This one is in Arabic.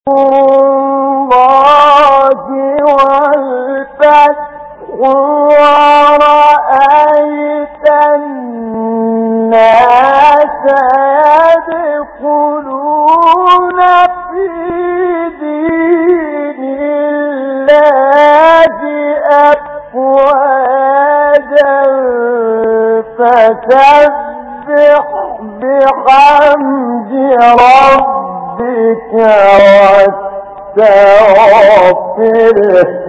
الله والفتح ورأيت الناس يدخلون في دين الله أفواجا فسبح بحمد ربك واستغفره